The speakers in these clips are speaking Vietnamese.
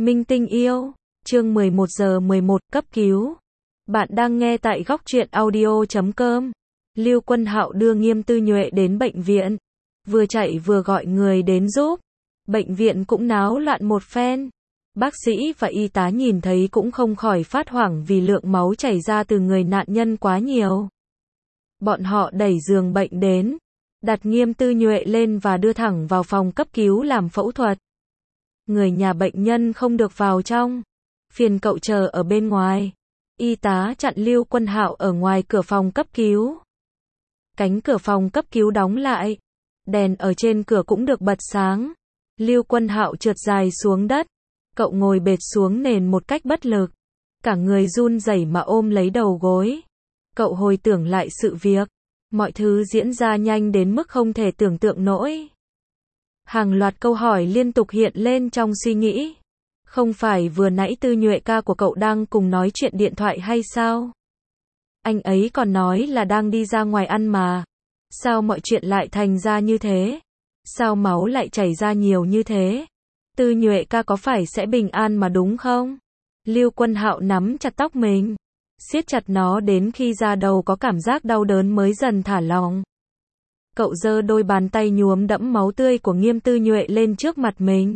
Minh tinh yêu, chương 11 giờ 11, cấp cứu. Bạn đang nghe tại góc truyện audio.com. Lưu Quân Hạo đưa Nghiêm Tư Nhuệ đến bệnh viện, vừa chạy vừa gọi người đến giúp. Bệnh viện cũng náo loạn một phen. Bác sĩ và y tá nhìn thấy cũng không khỏi phát hoảng vì lượng máu chảy ra từ người nạn nhân quá nhiều. Bọn họ đẩy giường bệnh đến, đặt Nghiêm Tư Nhuệ lên và đưa thẳng vào phòng cấp cứu làm phẫu thuật. Người nhà bệnh nhân không được vào trong, phiền cậu chờ ở bên ngoài. Y tá chặn Lưu Quân Hạo ở ngoài cửa phòng cấp cứu. Cánh cửa phòng cấp cứu đóng lại, đèn ở trên cửa cũng được bật sáng. Lưu Quân Hạo trượt dài xuống đất, cậu ngồi bệt xuống nền một cách bất lực, cả người run rẩy mà ôm lấy đầu gối. Cậu hồi tưởng lại sự việc, mọi thứ diễn ra nhanh đến mức không thể tưởng tượng nổi. Hàng loạt câu hỏi liên tục hiện lên trong suy nghĩ. Không phải vừa nãy Tư Nhuệ ca của cậu đang cùng nói chuyện điện thoại hay sao? Anh ấy còn nói là đang đi ra ngoài ăn mà. Sao mọi chuyện lại thành ra như thế? Sao máu lại chảy ra nhiều như thế? Tư Nhuệ ca có phải sẽ bình an mà đúng không? Lưu Quân Hạo nắm chặt tóc mình, siết chặt nó đến khi da đầu có cảm giác đau đớn mới dần thả lỏng. Cậu giơ đôi bàn tay nhuốm đẫm máu tươi của Nghiêm Tư Nhuệ lên trước mặt mình.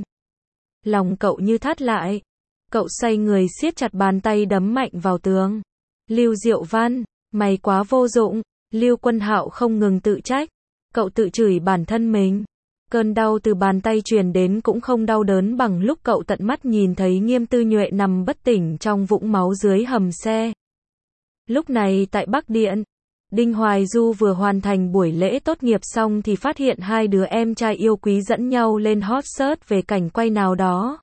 Lòng cậu như thắt lại. Cậu xoay người siết chặt bàn tay đấm mạnh vào tường. Lưu Diệu Văn, mày quá vô dụng. Lưu Quân Hạo không ngừng tự trách. Cậu tự chửi bản thân mình. Cơn đau từ bàn tay truyền đến cũng không đau đớn bằng lúc cậu tận mắt nhìn thấy Nghiêm Tư Nhuệ nằm bất tỉnh trong vũng máu dưới hầm xe. Lúc này tại Bắc Điện, Đinh Hoài Du vừa hoàn thành buổi lễ tốt nghiệp xong thì phát hiện hai đứa em trai yêu quý dẫn nhau lên hot search về cảnh quay nào đó.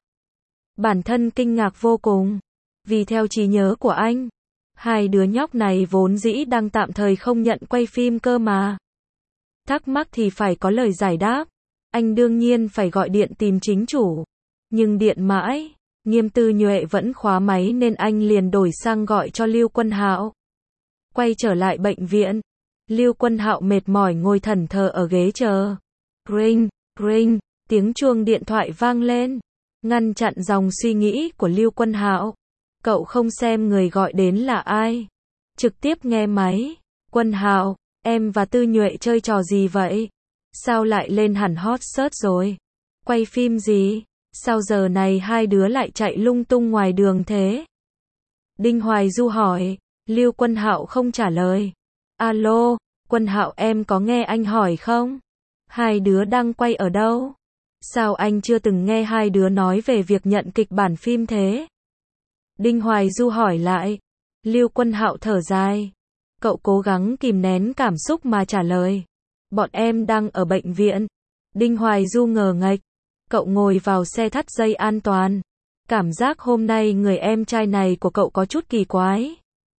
Bản thân kinh ngạc vô cùng, vì theo trí nhớ của anh, hai đứa nhóc này vốn dĩ đang tạm thời không nhận quay phim cơ mà. Thắc mắc thì phải có lời giải đáp, anh đương nhiên phải gọi điện tìm chính chủ. Nhưng điện mãi, Nghiêm Tư Nhuệ vẫn khóa máy nên anh liền đổi sang gọi cho Lưu Quân Hạo. Quay trở lại bệnh viện, Lưu Quân Hạo mệt mỏi ngồi thẫn thờ ở ghế chờ. Ring, ring, tiếng chuông điện thoại vang lên, ngăn chặn dòng suy nghĩ của Lưu Quân Hạo. Cậu không xem người gọi đến là ai, trực tiếp nghe máy. Quân Hạo, em và Tư Nhuệ chơi trò gì vậy? Sao lại lên hẳn hot search rồi? Quay phim gì? Sao giờ này hai đứa lại chạy lung tung ngoài đường thế? Đinh Hoài Du hỏi. Lưu Quân Hạo không trả lời. Alo, Quân Hạo em có nghe anh hỏi không? Hai đứa đang quay ở đâu? Sao anh chưa từng nghe hai đứa nói về việc nhận kịch bản phim thế? Đinh Hoài Du hỏi lại. Lưu Quân Hạo thở dài. Cậu cố gắng kìm nén cảm xúc mà trả lời. Bọn em đang ở bệnh viện. Đinh Hoài Du ngờ nghệch. Cậu ngồi vào xe thắt dây an toàn. Cảm giác hôm nay người em trai này của cậu có chút kỳ quái.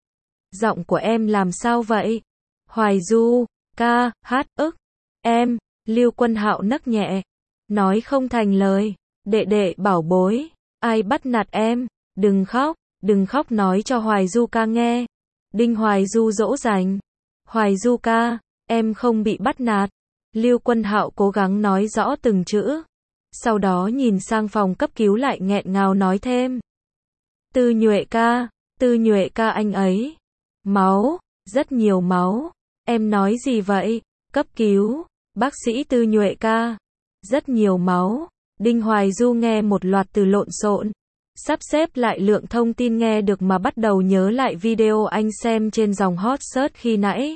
Giọng của em làm sao vậy? Hoài Du, ca, hát, em. Lưu Quân Hạo nấc nhẹ, nói không thành lời. Đệ đệ bảo bối, ai bắt nạt em? Đừng khóc nói cho Hoài Du ca nghe. Đinh Hoài Du dỗ dành. Hoài Du ca, em không bị bắt nạt. Lưu Quân Hạo cố gắng nói rõ từng chữ. Sau đó nhìn sang phòng cấp cứu lại nghẹn ngào nói thêm. Tư Nhuệ ca anh ấy. Máu, rất nhiều máu. Em nói gì vậy? Cấp cứu, bác sĩ Tư Nhuệ ca. Rất nhiều máu. Đinh Hoài Du nghe một loạt từ lộn xộn, sắp xếp lại lượng thông tin nghe được mà bắt đầu nhớ lại video anh xem trên dòng hot search khi nãy.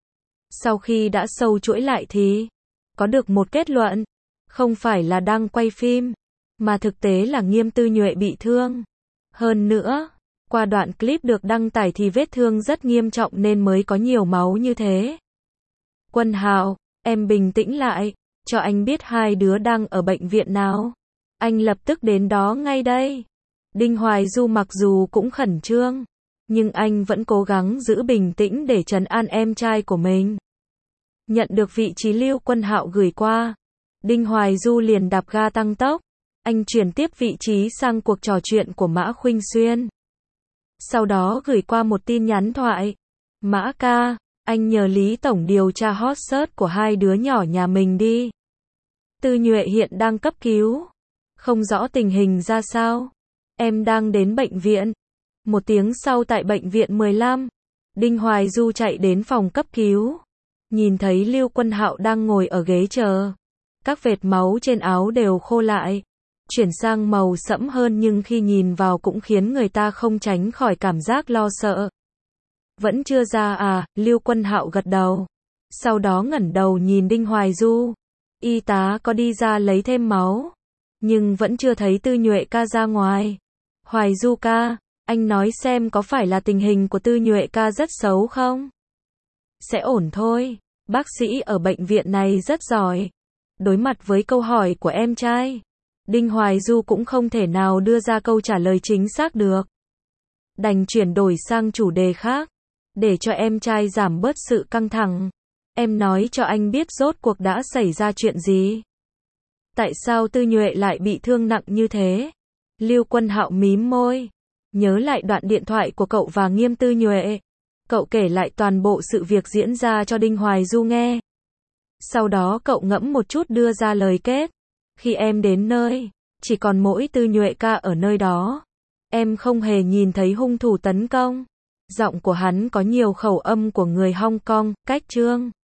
Sau khi đã sâu chuỗi lại thì có được một kết luận, không phải là đang quay phim, mà thực tế là Nghiêm Tư Nhuệ bị thương. Hơn nữa, qua đoạn clip được đăng tải thì vết thương rất nghiêm trọng nên mới có nhiều máu như thế. Quân Hạo, em bình tĩnh lại, cho anh biết hai đứa đang ở bệnh viện nào. Anh lập tức đến đó ngay đây. Đinh Hoài Du mặc dù cũng khẩn trương, nhưng anh vẫn cố gắng giữ bình tĩnh để trấn an em trai của mình. Nhận được vị trí Lưu Quân Hạo gửi qua, Đinh Hoài Du liền đạp ga tăng tốc. Anh chuyển tiếp vị trí sang cuộc trò chuyện của Mã Khuynh Xuyên. Sau đó gửi qua một tin nhắn thoại. Mã ca, anh nhờ Lý Tổng điều tra hot search của hai đứa nhỏ nhà mình đi. Tư Nhuệ hiện đang cấp cứu. Không rõ tình hình ra sao. Em đang đến bệnh viện. Một tiếng sau tại bệnh viện 15, Đinh Hoài Du chạy đến phòng cấp cứu. Nhìn thấy Lưu Quân Hạo đang ngồi ở ghế chờ. Các vệt máu trên áo đều khô lại, chuyển sang màu sẫm hơn nhưng khi nhìn vào cũng khiến người ta không tránh khỏi cảm giác lo sợ. Vẫn chưa ra à, Lưu Quân Hạo gật đầu. Sau đó ngẩng đầu nhìn Đinh Hoài Du. Y tá có đi ra lấy thêm máu, nhưng vẫn chưa thấy Tư Nhuệ ca ra ngoài. Hoài Du ca, anh nói xem có phải là tình hình của Tư Nhuệ ca rất xấu không? Sẽ ổn thôi, bác sĩ ở bệnh viện này rất giỏi. Đối mặt với câu hỏi của em trai, Đinh Hoài Du cũng không thể nào đưa ra câu trả lời chính xác được. Đành chuyển đổi sang chủ đề khác, để cho em trai giảm bớt sự căng thẳng. Em nói cho anh biết rốt cuộc đã xảy ra chuyện gì? Tại sao Tư Nhuệ lại bị thương nặng như thế? Lưu Quân Hạo mím môi, nhớ lại đoạn điện thoại của cậu và Nghiêm Tư Nhuệ. Cậu kể lại toàn bộ sự việc diễn ra cho Đinh Hoài Du nghe. Sau đó cậu ngẫm một chút đưa ra lời kết. Khi em đến nơi, chỉ còn mỗi Tư Nhuệ ca ở nơi đó. Em không hề nhìn thấy hung thủ tấn công. Giọng của hắn có nhiều khẩu âm của người Hong Kong, cách Trương.